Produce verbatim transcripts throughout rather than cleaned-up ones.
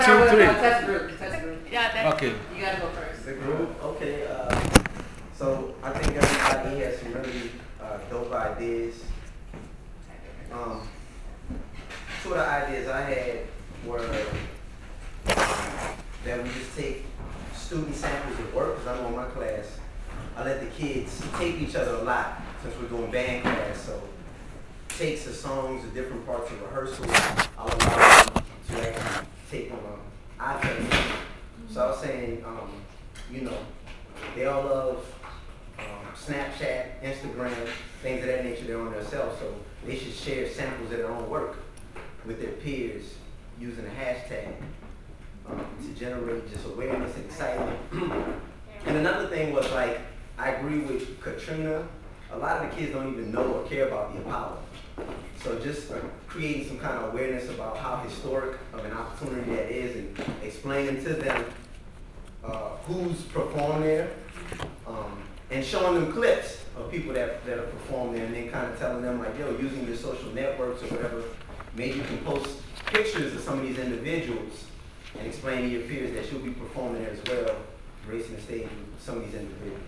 Two, three. Test group. Test group. Yeah, that's Okay. You gotta go first. The group, okay. Uh, so I think everybody has some really uh, dope ideas. Um, two of the ideas I had were that we just take student samples of work, because I know in my class, I let the kids tape each other a lot since we're doing band class. So takes the songs of different parts of rehearsal, I'll allow them to actually take on an iPad. So I was saying, um, you know, they all love um, Snapchat, Instagram, things of that nature. They're on their cell, so they should share samples of their own work with their peers using a hashtag um, to generate just awareness and excitement. And another thing was, like, I agree with Katrina. A lot of the kids don't even know or care about the Apollo. So just uh, creating some kind of awareness about how historic of an opportunity that is, and explaining to them uh, who's performed there, um, and showing them clips of people that, that have performed there, and then kind of telling them, like, yo, using your social networks or whatever, maybe you can post pictures of some of these individuals and explain to your peers that you'll be performing there as well, gracing the stage with some of these individuals.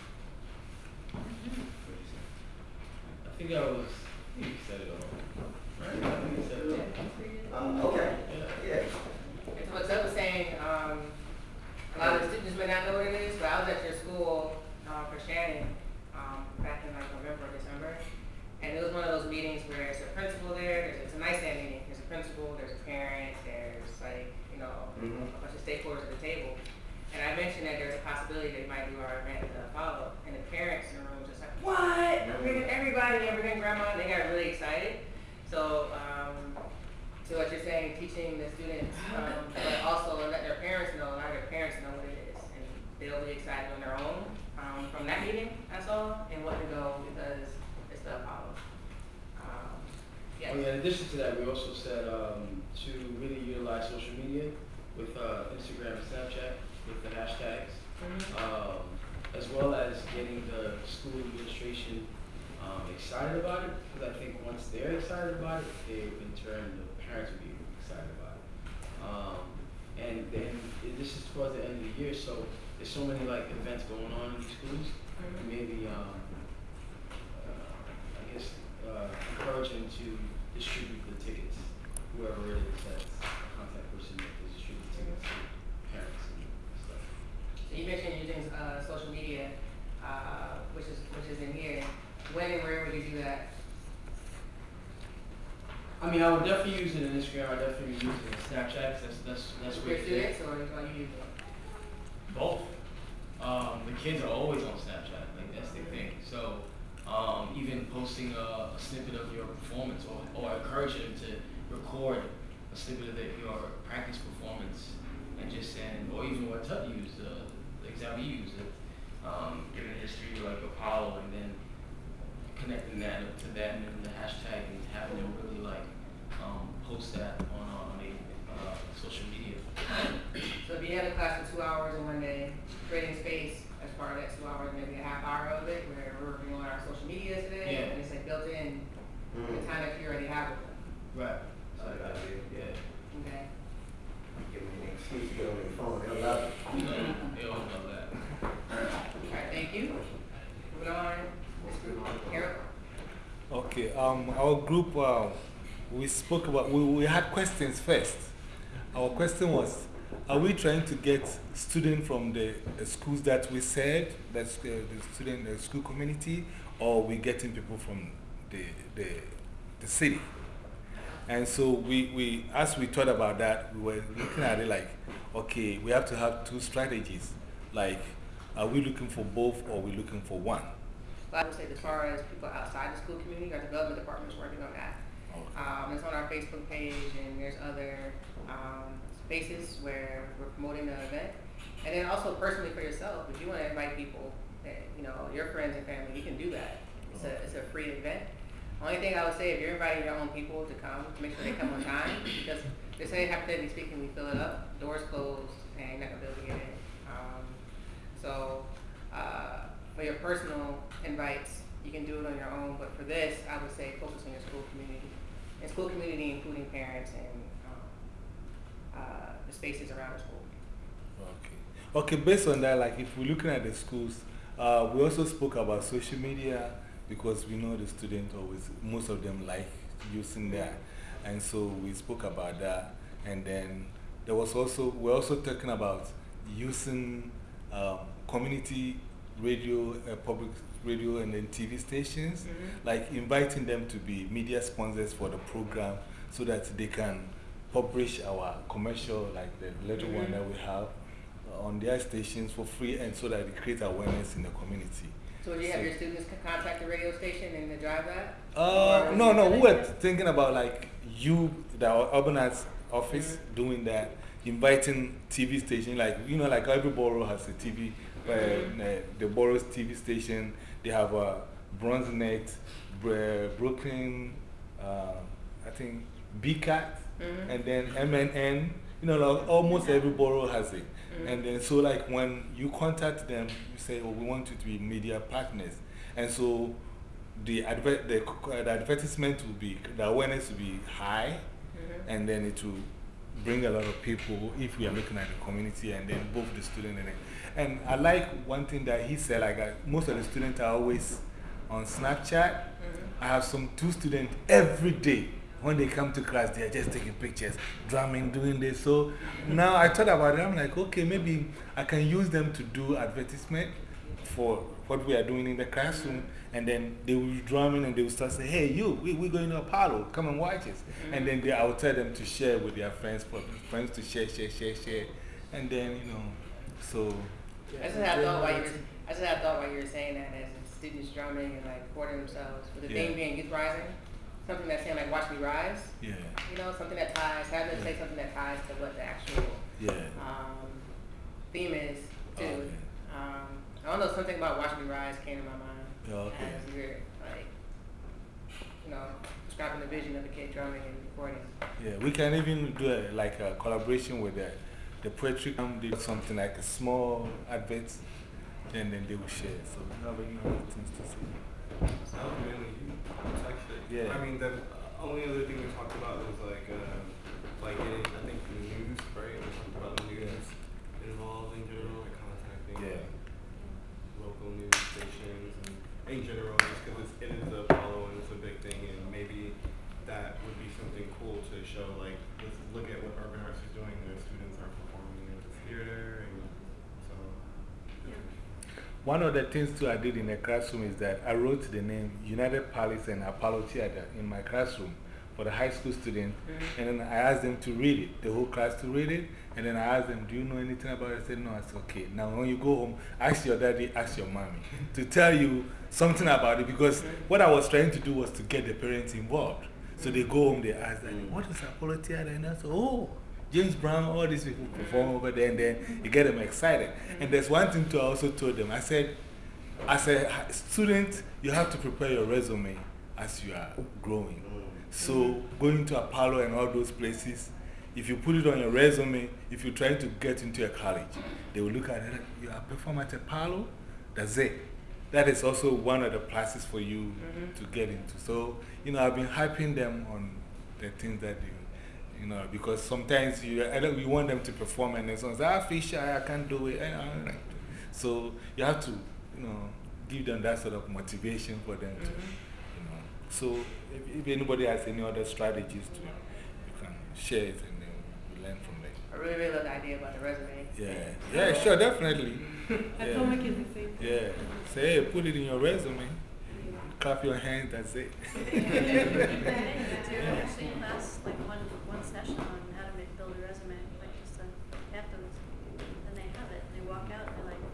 I think I was, I think you said it all. Right? I think you said it all. Um, okay, Yeah. yeah. And so what Seth was saying, um, a lot of the students may not know what it is, but I was at your school uh, for Shannon um, back in like November or December. And it was one of those meetings where there's a principal there, there's, it's a nice day meeting, there's a principal, there's a parent, there's like, you know, Mm-hmm. a bunch of stakeholders at the table. And I mentioned that there's a possibility they might do our event at the Apollo, and the parents in the room just like, what? I'm bringing everybody, I'm bringing grandma, and they got really excited. So, um, to what you're saying, teaching the students, um, but also let their parents know, let their parents know what it is, and they'll be excited on their own um, from that meeting, that's all, and want to go because it's the Apollo. Um, yeah. Oh, yeah, in addition to that, we also said um, to really utilize social media with uh, Instagram and Snapchat with the hashtags, Mm-hmm. um, as well as getting the school administration um, excited about it, because I think once they're excited about it, they, in turn, the parents will be excited about it. Um, and then this is towards the end of the year, so there's so many like events going on in these schools. Mhm. Maybe, um, uh, I guess, uh, encourage them to distribute the tickets, whoever it is that's a contact person that can distribute tickets to parents and stuff. So you mentioned using uh, social media, uh, which is which is in here. When and where would you do that? I mean, I would definitely use it in Instagram. I definitely use it in Snapchat. 'Cause that's that's that's Your where it's students, or are you using it? both. Um, the kids are always on Snapchat. Like that's the thing. So um, even posting a, a snippet of your performance, or or encouraging them to record a snippet of the, your practice performance, and just saying, or even what Tut used, uh, the example you used, it, um, giving a history like Apollo, and then connecting that to that, and then the hashtag, and having them really like um, post that on on a uh, social media. So if you had a class for two hours in one day, creating space as part of that two hours, maybe a half hour of it, where we're reviewing our social media today, Yeah. and it's like built in Mm-hmm. the time that you already have with them. Right. I like that idea. Yeah. Okay. Give them an excuse to get on their phone. They'll love it. You know, they all know that. All right. Thank you. Moving on. This group. Harold. Okay, um, our group, uh, we spoke about, we, we had questions first. Our question was, are we trying to get students from the uh, schools that we said, that's uh, the student, the school community, or we getting people from the, the, the city? And so we, we, as we thought about that, we were looking at it like, okay, we have to have two strategies. Like, are we looking for both, or are we looking for one? I would say as far as people outside the school community, our development department is working on that. Okay. Um, it's on our Facebook page, and there's other um, spaces where we're promoting the event. And then also personally for yourself, if you want to invite people, that, you know, your friends and family, you can do that. It's a, it's a free event. Only thing I would say, if you're inviting your own people to come, make sure they come on time, because they say, hypothetically speaking, we fill it up, doors closed, and you're not going to be able to get in. Um, so uh, for your personal invites, you can do it on your own, but for this, I would say focus on your school community. And school community including parents and um, uh, the spaces around the school. Okay. Okay, based on that, like if we're looking at the schools, uh, we also spoke about social media because we know the students always, most of them like using that. And so we spoke about that. And then there was also, we're also talking about using um, community radio, uh, public radio, and then T V stations, Mm-hmm. like inviting them to be media sponsors for the program so that they can publish our commercial, like the little one Mm-hmm. that we have, uh, on their stations for free, and so that it creates awareness in the community. So would you have So- your students c- contact the radio station and to drive that? Uh, Or no, no, we would were you- thinking about like you, the urban arts office, Mhm. doing that, inviting T V station, like, you know, like every borough has a T V, uh, Mhm. uh, the borough's T V station, they have a Bronze Net, Br- Brooklyn, uh, I think B CAT, Mhm. and then M N N, you know, like almost every borough has it. Mhm. And then, so like when you contact them, you say, oh, we want you to be media partners. And so the, adver the, uh, the advertisement will be, the awareness will be high, Mhm. and then it will bring a lot of people if we are looking at the community, and then both the student and and I like one thing that he said, like uh, most of the students are always on Snapchat. Mhm. I have some two students every day. When they come to class, they are just taking pictures, drumming, doing this. So now I thought about it. I'm like, okay, maybe I can use them to do advertisement for what we are doing in the classroom. And then they will be drumming and they will start saying, hey, you, we, we're going to Apollo, come and watch us. And then they, I will tell them to share with their friends, for friends to share, share, share, share. And then, you know, so. I just had thought while you were, I just had thought while you were saying that as the students drumming and like recording themselves, with the Yeah. theme being Youth Rising, something that's saying like watch me rise, Yeah, you know, something that ties, having them say something that ties to what the actual yeah. um, theme is too. Okay. Um, I don't know, something about watch me rise came to my mind Okay. as we were like, you know, describing the vision of the kid drumming and recording. Yeah, we can even do a, like a collaboration with the, the poetry. Um, they do something like a small advert, and then they will share. So we have any other things to say. Not really. It's actually, Yeah. I mean, the only other thing we talked about was like, uh, like getting, I think, the news, right? We talked about the news involved in general, like contacting Yeah. like, local news stations and in general, just because it is a follow and it's a big thing, and maybe that would be something cool to show. Like, let's look at what Urban Arts is doing. Their students are performing at this theater, and so. One of the things too I did in the classroom is that I wrote the name United Palace and Apollo Theater in my classroom for the high school students. Mhm. And then I asked them to read it, the whole class to read it. And then I asked them, do you know anything about it? I said, no. I said, okay. Now when you go home, ask your daddy, ask your mommy to tell you something about it. Because what I was trying to do was to get the parents involved. So they go home, they ask, them, what is Apollo Theater? And I said, oh, James Brown, all these people perform over there, and then you get them excited. And there's one thing too I also told them. I said, as a student, you have to prepare your resume as you are growing. So going to Apollo and all those places, if you put it on your resume, if you're trying to get into a college, they will look at it, you are performing at Apollo, that's it. That is also one of the classes for you to get into. So, you know, I've been hyping them on the things that they, you know, because sometimes you, I don't, you want them to perform and then someone says, ah, Fisher, I can't do it. And I don't like it. So you have to, you know, give them that sort of motivation for them to, you know. So if, if anybody has any other strategies to, you can share it and then we learn from there. I really, really love the idea about the resume. Yeah, yeah, sure, definitely. I Yeah. told my kids the same thing. Yeah, say, hey, put it in your resume. Clap your hands, that's it. They do actually class, like one, one session on how to make, build a resume, like just uh, afterwards. Then they have it, they walk out, and they're like,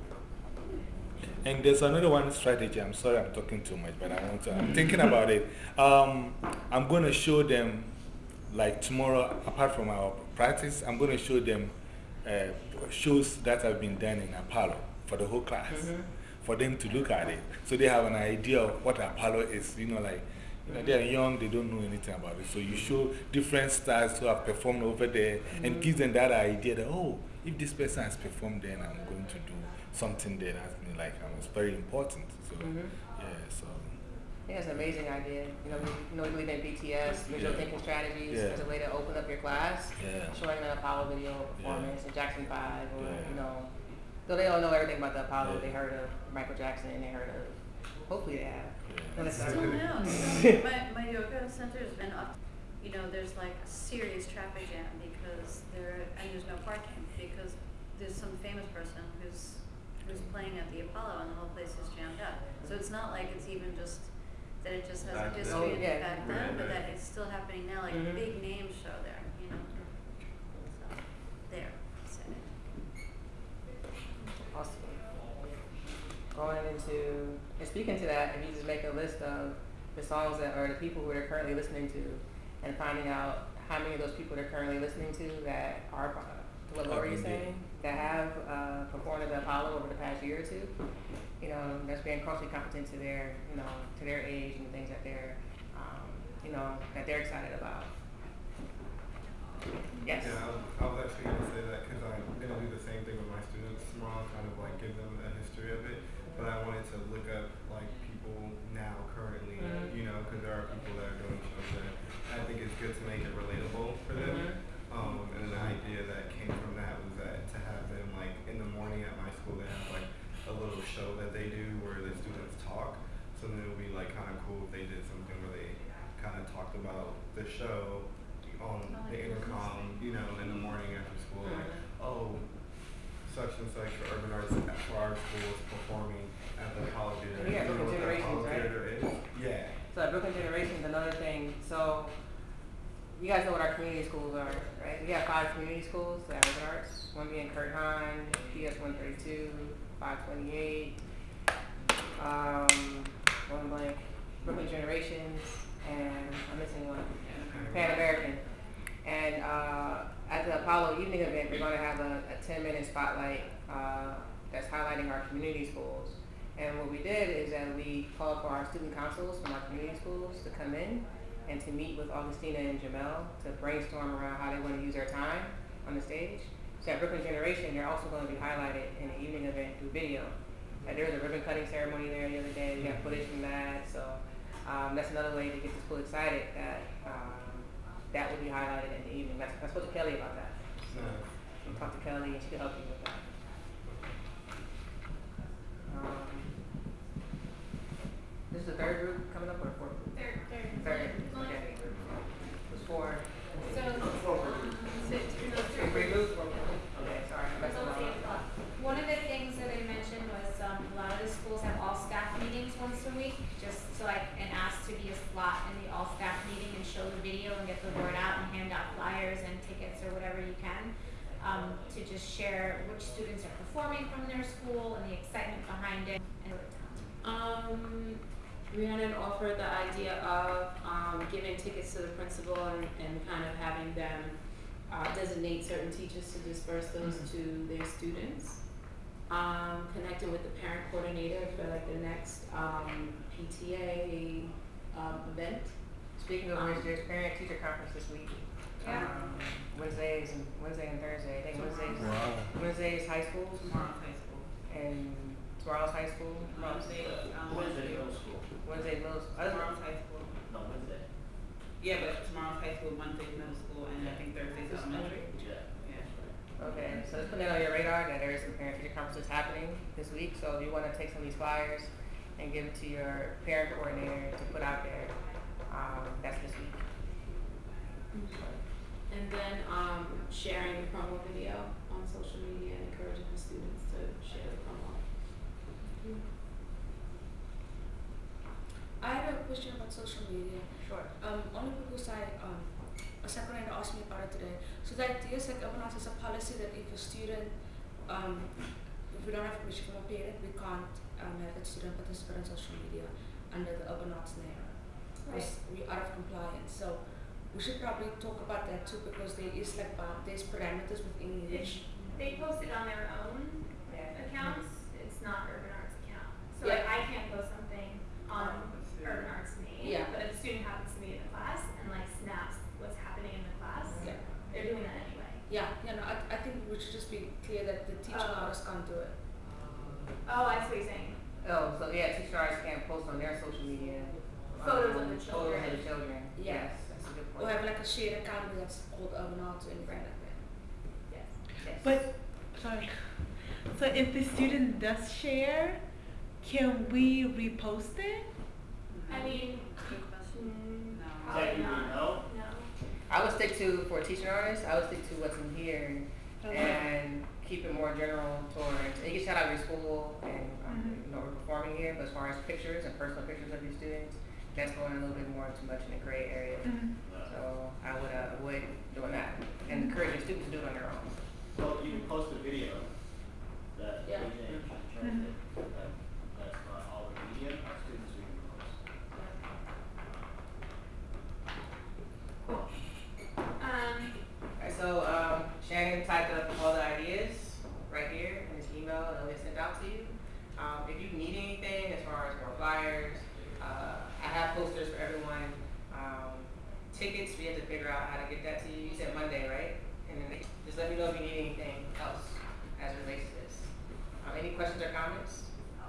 And there's another one strategy. I'm sorry I'm talking too much, but I want to. I'm thinking about it. Um, I'm going to show them, like tomorrow, apart from our practice, I'm going to show them uh, shows that have been done in Apollo for the whole class, for them to look at it. So they have an idea of what Apollo is. You know, like, you know, they're young, they don't know anything about it. So you show different stars who have performed over there and gives them that idea that, oh, if this person has performed there, I'm going to do something there that's like um, it's very important. So, yeah, so. Yeah, it's an amazing idea. You know, we, you know, we believe in B T S, visual Yeah. thinking strategies, Yeah. as a way to open up your class, Yeah. showing an Apollo video performance, and Jackson Five, or Yeah. you know, though they all know everything about the Apollo, Yeah. they heard of Michael Jackson, they heard of. Hopefully they have. Yeah. No, Still necessarily. now, still, my, my yoga center's been up, you know, there's like a serious traffic jam because there, and there's no parking, because there's some famous person who's, who's playing at the Apollo and the whole place is jammed up. So it's not like it's even just, that it just has a Back then. history Oh, of yeah. back then, Right, but right. that it's still happening now, like Mhm. big names show there, you know? So, there, said it. Awesome. Going into, and speaking to that, if you just make a list of the songs that, or the people who they're currently listening to, and finding out how many of those people they're currently listening to that are, uh, to what Lori is Are saying, that have uh, performed at the Apollo over the past year or two, you know, that's being culturally competent to their, you know, to their age and things that they're, um, you know, that they're excited about. Yes. Yeah, I was, I was actually going to say that because I'm going to do the same thing with my students tomorrow, kind of like give them a history of it. But I wanted to look up like people now currently, Mhm. you know, because there are people that are doing shows there. And I think it's good to make it relatable for them. Mhm. Um, and the idea that came from that was that to have them like in the morning at my school, they have like a little show that they do where the students talk. So then it would be like kind of cool if they did something where they kind of talked about the show on the intercom, you know, in the morning after school, like, oh, such and such for urban arts for our school is performing at the Apollo Theater. Yeah, You know Brooklyn what the Generations, Apollo right? Theater is? Yeah. So at Brooklyn Generations, another thing, so you guys know what our community schools are, right? We have five community schools at Urban Arts, one being Kurt Hahn, P S one thirty-two, five twenty-eight, um, one blank, Brooklyn Generations, and I'm missing one, Pan American. And uh, at the Apollo evening event, we're going to have a, a ten minute spotlight uh, that's highlighting our community schools. And what we did is that we called for our student councils from our community schools to come in and to meet with Augustina and Jamel to brainstorm around how they want to use their time on the stage. So at Brooklyn Generation, they're also going to be highlighted in the evening event through video. Uh, there was a ribbon cutting ceremony there the other day. We have footage from that. So um, that's another way to get the school excited that um, that will be highlighted in the evening. That's, I spoke to Kelly about that. So you talk to Kelly and she can help you with that. Um, this is the third group coming up or the fourth group? Third, third. Third, Only okay. three groups. There's four. So, um, six, no, Three three groups? groups. Okay, sorry. I messed It's it only eight up. o'clock. One of the things that I mentioned was, um, a lot of the schools have all staff meetings once a week, just so I, and ask to be a slot in the all staff meeting and show the video and get the word out and hand out flyers and tickets or whatever you can. Um, to just share which students are performing from their school and the excitement behind it and Um, Rhiannon offered the idea of um, giving tickets to the principal and, and kind of having them uh, designate certain teachers to disperse those Mhm. to their students. Um, connecting with the parent coordinator for like the next um, P T A um, event. Speaking of which, there's parent teacher conference this week. Yeah. Um, Wednesdays and Wednesday and Thursday. I think Wednesdays. Wow. Wednesday's high school Tomorrow's high school. and tomorrow's high school. Wednesday, um, Wednesday middle school. Wednesday middle school. Other- tomorrow's high school. No, Wednesday. Yeah, but tomorrow's high school, Wednesday's middle school, and I think Thursday's elementary. Yeah. Yeah. Okay, so let's put that on your radar that there is some parent teacher conferences happening this week. So if you want to take some of these flyers and give it to your parent coordinator to put out there, um, that's this week. And then um, sharing the promo video on social media and encouraging the students to share the promo. I have a question about social media. Sure. Um, only because I, um, a second friend asked me about it today. So the idea is like Urban Arts has a policy that if a student, um, if we don't have permission from a parent, we can't um, have that student participate in social media under the Urban Arts name. Because we are out of compliance. So we should probably talk about that too, because there is like bound, there's parameters within which. They post it on their own Yeah. accounts, it's not Urban Arts account. So Yeah. like I can't post something on Urban Arts name, Yeah. but if a student happens to be in the class and like snaps what's happening in the class, Yeah. they're doing that anyway. Yeah, yeah, no, I, I think we should just be clear that the teacher Oh. hours can't do it. Oh, I see what you're saying. Oh, so yeah, teacher artists can't post on their social media. Photos of um, the Photos children. of the children. Yeah. Yes, that's a good Or point. have like a shared account that's called Urbanauts and Right. like that. Yes. Yes. But, sorry. So if the student does share, can we repost it? I mean, Good question. mm, No. probably not. No. I would stick to, for a teaching artist, I would stick to what's in here and keep it more general towards, and you can shout out your school and, um, Mhm. you know, we're performing here, but as far as pictures and personal pictures of your students, that's going a little bit more too much in the gray area. Mhm. So I would uh, avoid doing that and encourage your students to do it on their own. Well, you can post a video that Yeah. K J translated, that, that's not all the media, our students we can post. Um, Alright, so um, Shannon typed up all the ideas right here in his email and it'll get sent out to you. Um, if you need anything as far as more flyers, uh, I have posters for everyone. Um, tickets, we have to figure out how to get that to you. You said Monday, right? And then just let me know if you need anything else as it relates to this. Um, any questions or comments?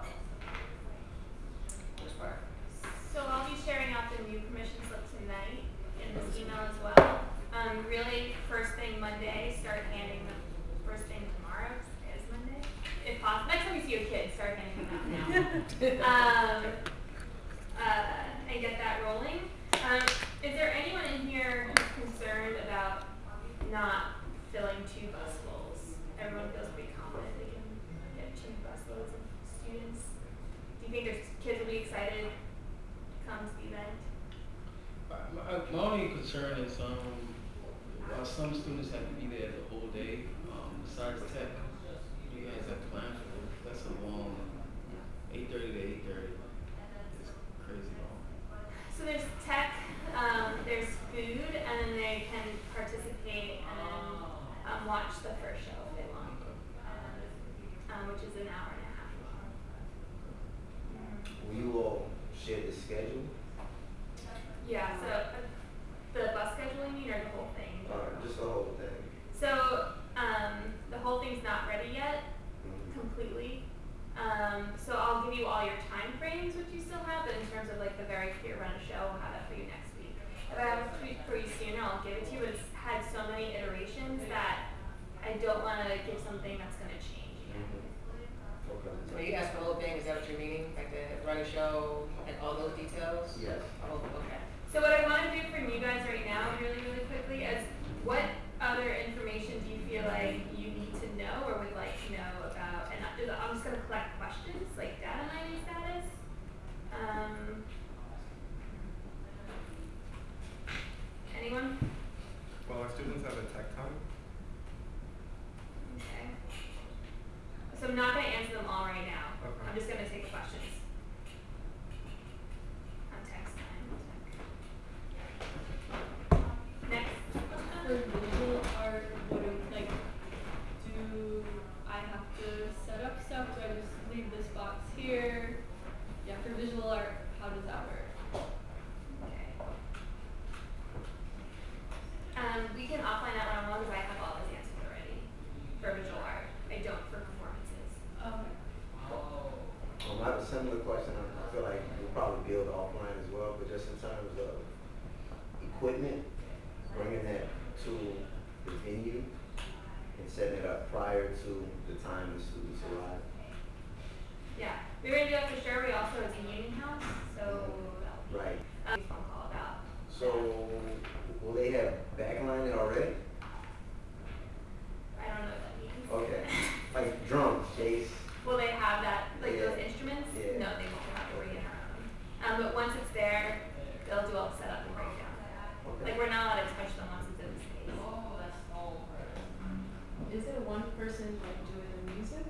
Which part? so I'll be sharing out the new permission slip tonight in this email as well. Um, really, first thing Monday, start handing them, first thing tomorrow is Monday, if possible. Next time you see your kids, start handing them out now. um, uh, and get that rolling. Um, is there anyone in here who's concerned about not filling two bus loads? Everyone feels pretty confident they can get two bus loads of students. Do you think there's kids will be excited to come to the event? Uh, My, my only concern is, um, while some students have to be there the whole day, um, besides tech, you guys have plans for them. That's a long, eight thirty to eight thirty. It's crazy long. So there's tech, um, there's food, and then they can participate and um, watch the first show if they want, um, which is an hour and a half long. Will you all share the schedule? Yeah, so uh, the bus schedule, you mean, or the whole thing? Uh, just the whole thing? So um, the whole thing's not ready yet, Mhm. completely. Um, so I'll give you all your time frames, which you still have, but in terms of like the very clear run of show, I'll have that for you next week. If I have a tweet for you sooner, I'll give it to you, but it's had so many iterations that I don't want to give something that's going to change. Mhm. Okay. So when you ask for the whole thing, is that what you're meaning? Like the run a show and all those details? Yes. Oh, okay. So what I want to do from you guys right now, really, really quickly, is what other information do you feel like you need to know or would like to know about? And I- I'm just going to collect questions, like data mining status. Um, anyone? Well, our students have a tech time. Okay. So I'm not going to answer them all right now. Okay. I'm just going to take questions. On text time. Next. For visual art, what do, like, do I have to set up stuff? Do I just leave this box here? Yeah, for visual art, how does that work? Okay. Um, we can offline that one on one because I have all those answers already for visual art. I don't for performances. Okay. Um, I have a similar question. I I feel like we'll probably build offline as well, but just in terms of equipment, bringing that to the venue and setting it up prior to the time the students arrive. Yeah, we were gonna do that for sure. We also have a union house, so that'll be Right. a phone call about. So will they have backlining already? I don't know what that means. Okay. Like drums, bass. Will they have that, like those Yeah. instruments? Yeah. No, they won't have to bring in our own. Um, but once it's there, they'll do all the setup and breakdown. Okay. Like we're not allowed to touch them once it's in the space. Is there one person like doing the music?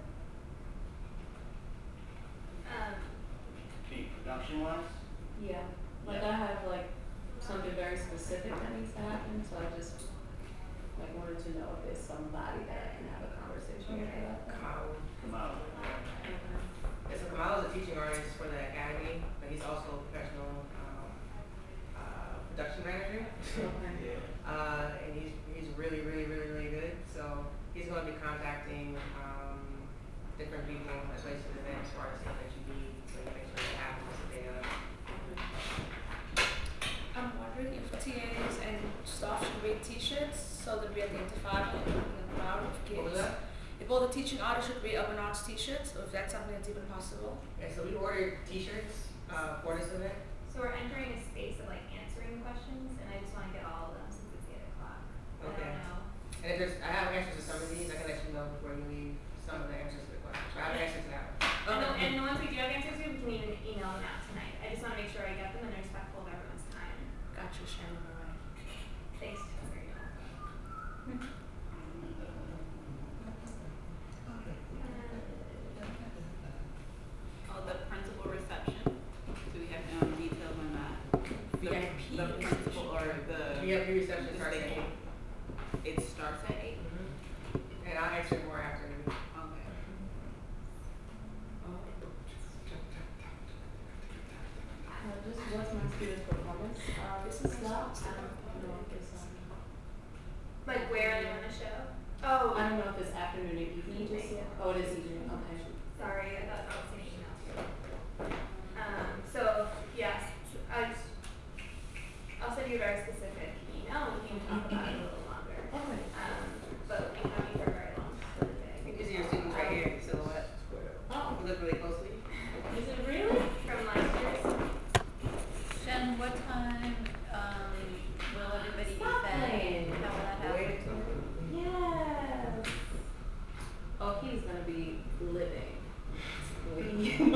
Um, The production wise? Yeah. Like Yeah. I have like something very specific that needs to happen, so I just like wanted to know if there's somebody that I can have a conversation with about that. Kamau. Come out. Yeah, so Kamau is a teaching artist for the academy, but he's also a professional um, uh, production manager. Okay. Uh, and he's, he's really, really, really, really good. So he's going to be contacting um, different people as well as the event as far as stuff that you need, so you make sure it happens the day of. so that we identify in the crowd of kids. What was that? If all the teaching artists should be Urban Arts t-shirts, or if that's something that's even possible. Okay, so we ordered t-shirts, uh, for this event. So we're entering a space of like answering questions, and I just want to get all of them since it's eight o'clock. I Okay. don't know. And if there's, I have answers to some of these, I can let you know before you leave some of the answers to the questions. I have an answer to that one. And the, and the ones we do have answers to, we can even email them out tonight. I just want to make sure I get them and they're respectful of everyone's time. Gotcha, Shannon, all right. Thanks, Jessica. Oh, the principal reception, do we have no details on that? V I P. The principal or the. V I P reception the starts at state- eight. It starts at eight? Mm-hmm. And I'll answer more after. Okay. Uh, this was my student performance, uh, this is not, I don't know if it's, um, Like where they want to show? oh, I don't know if it's afternoon or evening just yet, oh, it is evening, okay. Sorry, I thought that was an email too. Um, so, yes, I just, I'll send you a very specific email and we can talk about it a little longer. Okay. Um, but we have you for a very long for the day. You can see your students right here, silhouette. Oh, You look really closely. is it really? From last year's. Jen, what time, um, will everybody be Stop fed? playing. How will that happen? Wait until- Yes. Oh, he's gonna be living. You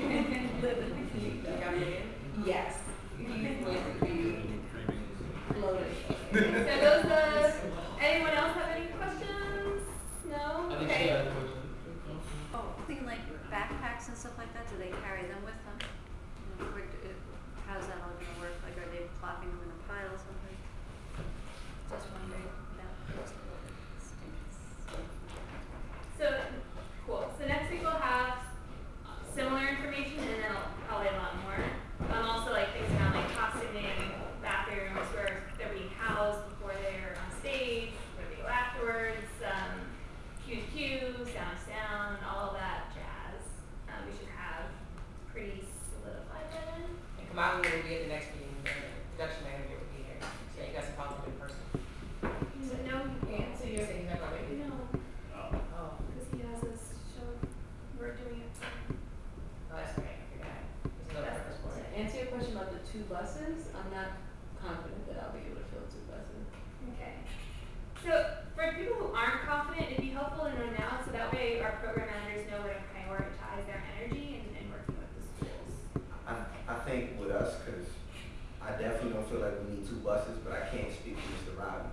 got me in? Yes. He's going to be Loaded. So those the, anyone else have any questions? No? I think Okay. she had a question. Oh, thinking like backpacks and stuff like that, do they carry them with them? You know, where do- uh, how's that all gonna work? Like, are they plopping them in a pile or something? Just wondering about those little stinks. So, cool. So next week we'll have similar information and then I'll probably a lot more. Um, also like things around like costuming, bathrooms, where they're being housed before they're on stage, where they go afterwards, um, Q to Q, sound to sound, all of that jazz. Um, we should have pretty solidified by then. And Kamala will be at the next meeting, the production manager will be here, so you guys can talk to him in person. So no, you can't. So you're saying he's not coming? No, Oh. Oh, because he has this show. We're doing it. oh, that's right, I forgot. There's another purpose for To it. answer your question about the two buses, I'm not confident that I'll be able to fill two buses. Okay. So for people who aren't confident, it'd be helpful to know now, so that way our program managers know where to prioritize their energy and, and working with the schools. I, I think with us, cause I definitely don't feel like we need two buses, but I can't speak for Mister Robbie,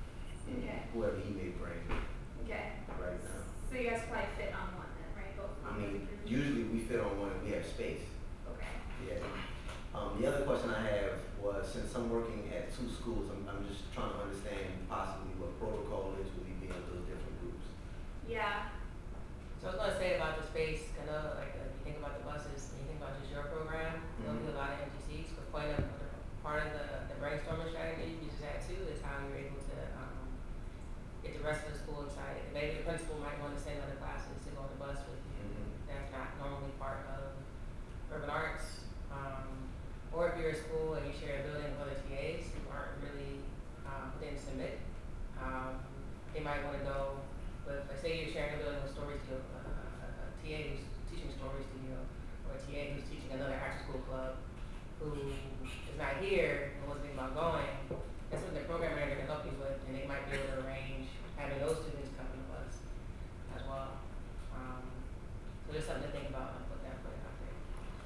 Okay. whoever he may bring Okay. right now. So you guys probably fit on one then, right? Both. I mean, usually we fit on one if we have space. Okay. Yeah. Um, the other question I have was, since I'm working at two schools, I'm, I'm just trying to understand possibly what protocol is with me being with those different groups. Yeah. So I was gonna say about the space, I know, like, if you think about the buses, and you think about just your program, there'll be a lot of empty seats, but point of, part of the, the brainstorming strategy you just had too, is how you're able to, um, get the rest of the school excited. Maybe the principal might wanna send other classes to go on the bus with you, Mhm. that's not normally part of urban arts. Um, or if you're a school and you share a building with other T As who aren't really, um, didn't submit, um, they might wanna go with, like, say you're sharing a building with Story Studio, uh, a, a T A who's teaching Story Studio, or a T A who's teaching another after-school club, who is not here, but was thinking about going, that's what the program manager can help you with, and they might be able to arrange having those students come to the bus as well. Um, so there's something to think about and put that, put it out there.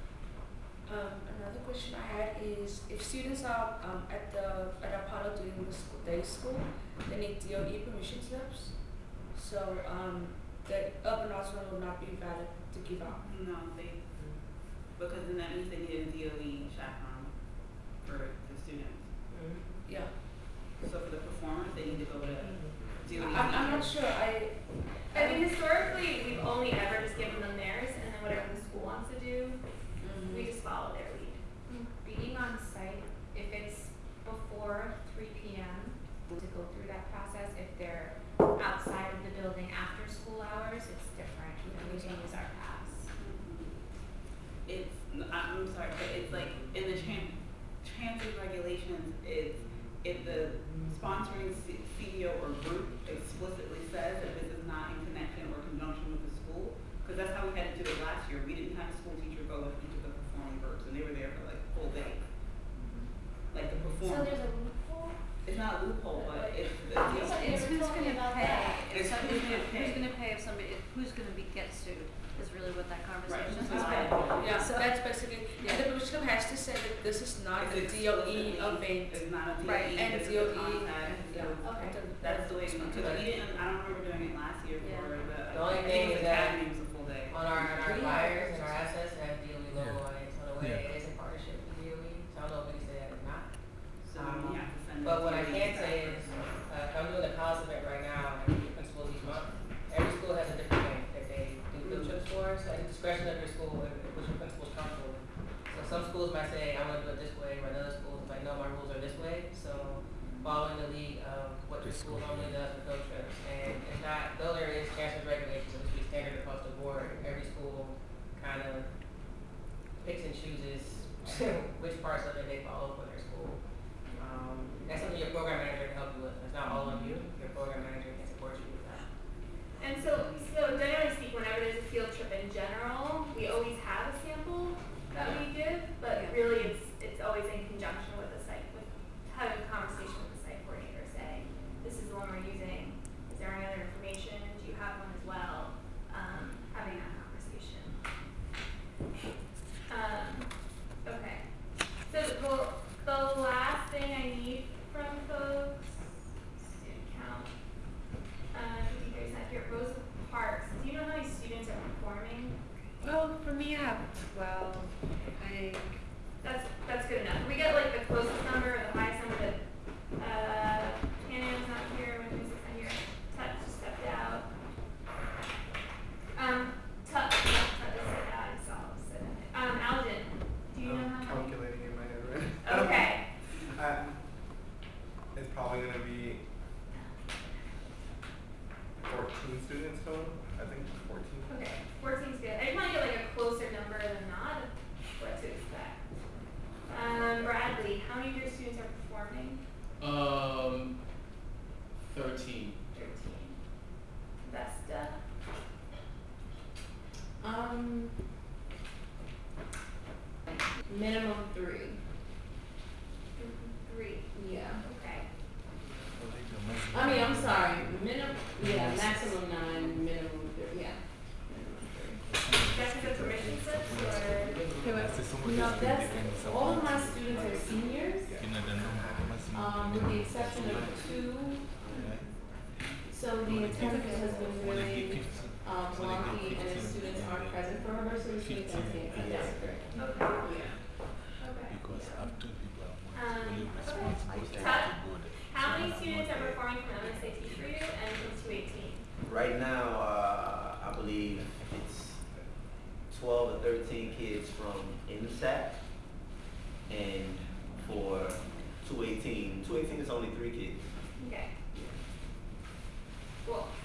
Um, another question I had is if students are um, at the at Apollo doing the school, day school, they need D O E permission slips. So um, the urban arts one will not be valid to give out. No, they, because then that means they need a D O E chaperone for the students. Yeah. So for the performers, they need to go with a D O E. I'm, I'm not sure. I I mean, historically, we've only ever just given them theirs, and then whatever the school wants to do, we just follow their lead. Being on site, if it's before three P M to go through that process. If they're outside of the building after school hours, it's different. You know, we can use our pass. It's, I'm sorry, but it's like in the tran- transit regulations, it's if the sponsoring C- CEO or group explicitly says that this is not in connection or conjunction with the school, because that's how we had to do it last year. We didn't have a school teacher go with each of the performing groups, and they were there for like a full day. Like the So performance. there's a loophole? It's not a loophole, but it's, it's, It's- It's who's gonna about pay, that. if It's somebody, who's gonna pay. who's gonna pay if somebody, if- who's gonna be, get sued, is really what that conversation is Right. about. Yeah, So- that's basically, Yeah. the curriculum has to say that this is not a It's D O E explicitly- event. It's not a D O E, Right, and this is D O E, a contact, and- so yeah, okay. that's the way we do it. We didn't, I don't remember doing it last year Yeah. for the, The only I think thing it was is that academy was a full day. On our, on our Yeah. flyers and our assets, it has D O E logo Yeah. on it, so the way Yeah. it is in partnership with D O E, so I don't know if we can say that or not. So then we have to send it But what to I the can say exact is, person. uh, I'm doing a college event right now, and I meet principals each month. Every school has a different thing that they do field trips for, so at the discretion of your school, if, which your principal's comfortable with. So some schools might say, I wanna do it this way, but other schools might, no, my rules are this way, so following the lead of what your school normally does with field trips. And it's not, though there is chancellor's regulations, which we standard across the board, every school kind of picks and chooses which parts of it they follow for their school. Um, that's something your program manager can help you with. It's not all on you. Your program manager can support you with that. And so, so generally speaking, whenever there's a field trip in general, we always have a sample that we give, but Yeah. really it's, it's always in conjunction with the site, with having a conversation with the site coordinator saying, this is the one we're using, is there any other information, do you have one as well? Um, having that conversation. Um, okay, so the, the last thing I need from folks, student count. Uh, fifty-three percent here, Rosa Parks, do you know how many students are performing? Well, for me, I have twelve, I think. That's, that's good enough. We get like the closest number or the highest number that, uh, Hannah's not here, Wendy's not here, Tut just stepped out. Um, Tut, Tut just stepped out, I saw him sit in it. Um, Alden, do you know I'm how many? calculating in my head right Okay, Uh, it's probably gonna be fourteen students total, I think fourteen. okay, fourteen's good. I just wanna get like a closer number than not of what to expect. Um, Bradley, how many of your students are performing? Um, thirteen. Thirteen. Vesta? Um, minimum three. Three. Yeah. Okay. I mean, I'm sorry, minimum, yeah, maximum nine, minimum three, yeah. Minimum three. That's the permission slips or? No, that's, all of my students are seniors, um, with the exception of two. So the attendance has been really, um, wonky and the students aren't present for rehearsal, so we can't take that down. Okay. Okay. Because I've told people I'm Um, only okay. responsible to Tut, go there. how many students are performing from M S A T for you and from two eighteen? Right now, uh, I believe it's twelve or thirteen kids from M S A T, and for two eighteen, two eighteen is only three kids. Okay. Cool.